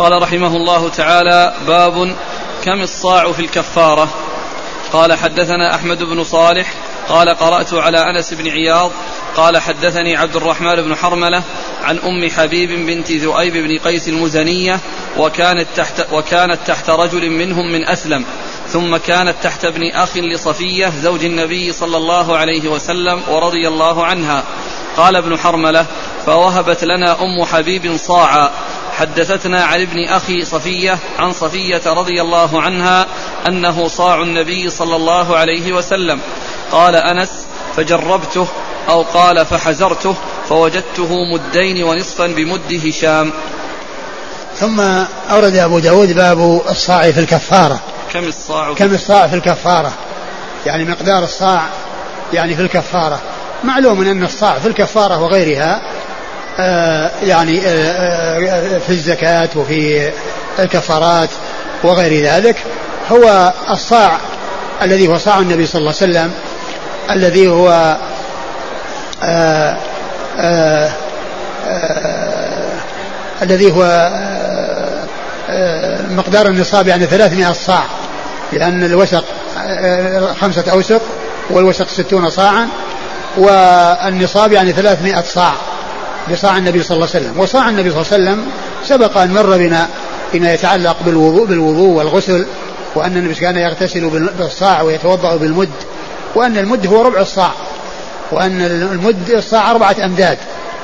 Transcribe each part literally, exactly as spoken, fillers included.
قال رحمه الله تعالى: باب كم الصاع في الكفارة. قال: حدثنا أحمد بن صالح قال: قرأت على أنس بن عياض قال: حدثني عبد الرحمن بن حرملة عن أم حبيب بنت ذؤيب بن قيس المزنية، وكانت تحت, وكانت تحت رجل منهم من أسلم، ثم كانت تحت ابن أخ لصفية زوج النبي صلى الله عليه وسلم ورضي الله عنها. قال ابن حرملة: فوهبت لنا أم حبيب صاعا. حدثتنا عن ابن أخي صفية عن صفية رضي الله عنها أنه صاع النبي صلى الله عليه وسلم. قال أنس: فجربته، أو قال فحزرته، فوجدته مدين ونصفا بمد هشام. ثم أورد أبو داود باب الصاع في الكفارة. كم الصاع كم الصاع في الكفارة، يعني مقدار الصاع يعني في الكفارة. معلوم أن الصاع في الكفارة وغيرها آه يعني آه في الزكاة وفي الكفارات وغير ذلك هو الصاع الذي هو صاع النبي صلى الله عليه وسلم، الذي هو آه آه آه الذي هو آه آه مقدار النصاب يعني ثلاثمائة صاع، لأن الوسق آه خمسة أوسق والوسق ستون صاعا، والنصاب يعني ثلاثمائة صاع بصاع النبي صلى الله عليه وسلم. وصاع النبي صلى الله عليه وسلم سبق أن مر بنا فيما يتعلق بالوضوء, بالوضوء والغسل، وأن النبي كان يغتسل بالصاع ويتوضأ بالمد، وأن المد هو ربع الصاع، وأن المد الصاع أربعة أمداد،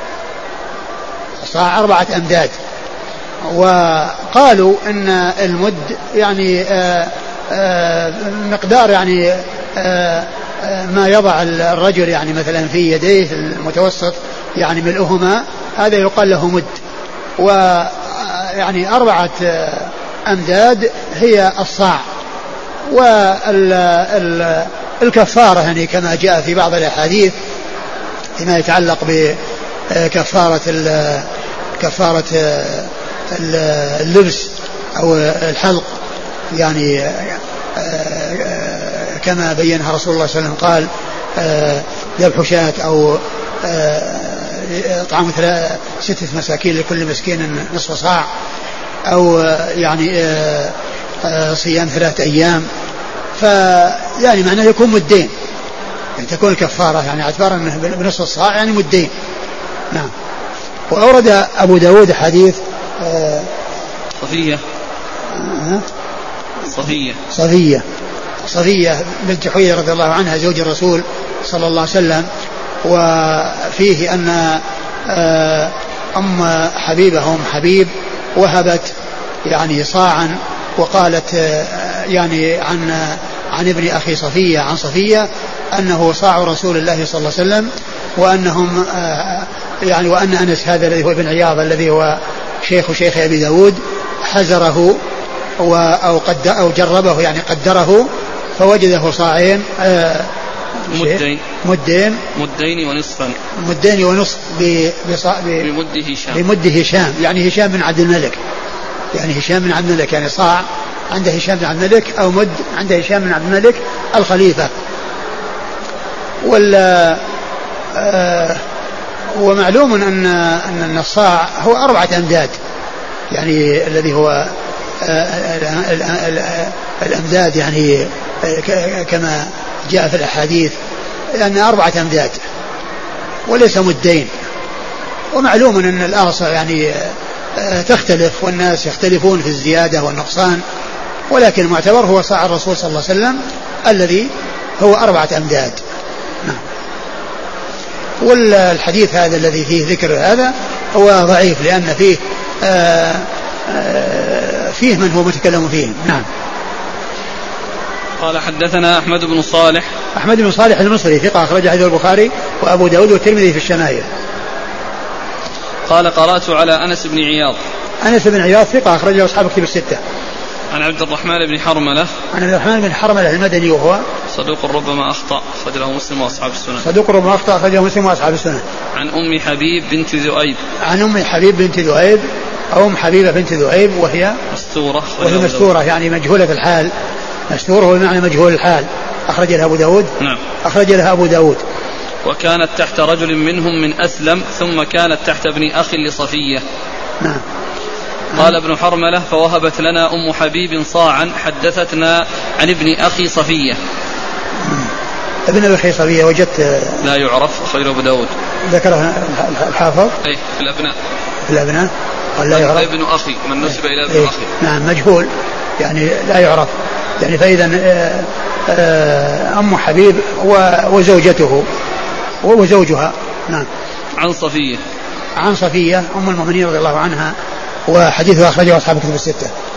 الصاع أربعة أمداد. وقالوا أن المد يعني آآ آآ مقدار يعني آآ ما يضع الرجل يعني مثلا في يديه المتوسط يعني ملؤهما، هذا يقال له مد. ويعني أربعة أمداد هي الصاع. والكفارة يعني كما جاء في بعض الأحاديث فيما يتعلق بكفارة كفارة اللبس أو الحلق، يعني كما بينها رسول الله صلى الله عليه وسلم قال: ذبح شاة أو طعام ستة مساكين لكل مسكين نصف صاع، أو يعني صيام ثلاثة أيام. فيعني معناه يكون مدين، يعني تكون الكفارة يعني اعتبارا بنصف الصاع يعني مدين. نعم. وأورد أبو داود حديث صفية صفية صفية صفية بنت حوية رضي الله عنها زوج الرسول صلى الله عليه وسلم، وفيه أن أم حبيبة أم حبيب وهبت يعني صاعا، وقالت يعني عن عن ابن أخي صفية عن صفية أنه صاع رسول الله صلى الله عليه وسلم، وأنهم يعني وأن أنس هذا الذي هو ابن عياض الذي هو شيخ شيخ أبي داود حزره أو, قد أو جربه يعني قدره فوجده صاعين مدين مدين مدين ونصفا مدين ونصف بمد هشام بمد هشام يعني هشام بن عبد الملك، يعني هشام بن عبد الملك يعني صاع عند هشام بن عبد الملك أو مد عند هشام بن عبد الملك الخليفة. وال آه ومعلوم أن أن الصاع هو أربعة أمداد، يعني الذي هو الأمداد يعني كما جاء في الأحاديث أن أربعة أمداد وليس مدين. ومعلوم أن الأغصى يعني تختلف والناس يختلفون في الزيادة والنقصان، ولكن المعتبر هو صاع الرسول صلى الله عليه وسلم الذي هو أربعة أمداد. نعم. والحديث هذا الذي فيه ذكر هذا هو ضعيف لأن فيه آآ آآ فيه من هو متكلم فيه. نعم. قال: حدثنا أحمد بن صالح أحمد بن صالح المصري ثقة أخرج حديث البخاري وأبو داود والترمذي في الشمائل. قال: قرأت على أنس بن عياض أنس بن عياض ثقة أخرجه أصحاب كتب الستة. عن عبد الرحمن بن حرملة عن عبد الرحمن بن حرملة المدني وهو صدوق ربما أخطأ أخرجه مسلم وأصحاب السنن. صدوق ربما أخطأ أخرجه مسلم وأصحاب السنن. عن أم حبيب بنت ذؤيب عن أم حبيب بنت ذؤيب أو أم حبيبة بنت ذؤيب وهي مستورة وهي مستورة يعني مجهولة الحال. مستور هو بمعنى مجهول الحال. أخرج لها أبو داود. نعم. أخرج لها أبو داود. وكانت تحت رجل منهم من أسلم، ثم كانت تحت ابن أخ لصفية. نعم. قال ابن حرملة فوهبت لنا أم حبيب صاعا حدثتنا عن ابن أخي صفية. ابن أخي صفية وجدت لا يعرف خير أبو داود ذكره الحافظ أي في الأبناء في الأبناء قال لا يعرف ابن أخي من نسب إلى ابن إيه؟ أخي نعم مجهول يعني لا يعرف يعني. فإذا أم حبيب وزوجته وزوجها. نعم. عن صفية عن صفية أم المؤمنين رضي الله عنها وحديثها أخرجه أصحاب الكتب الستة.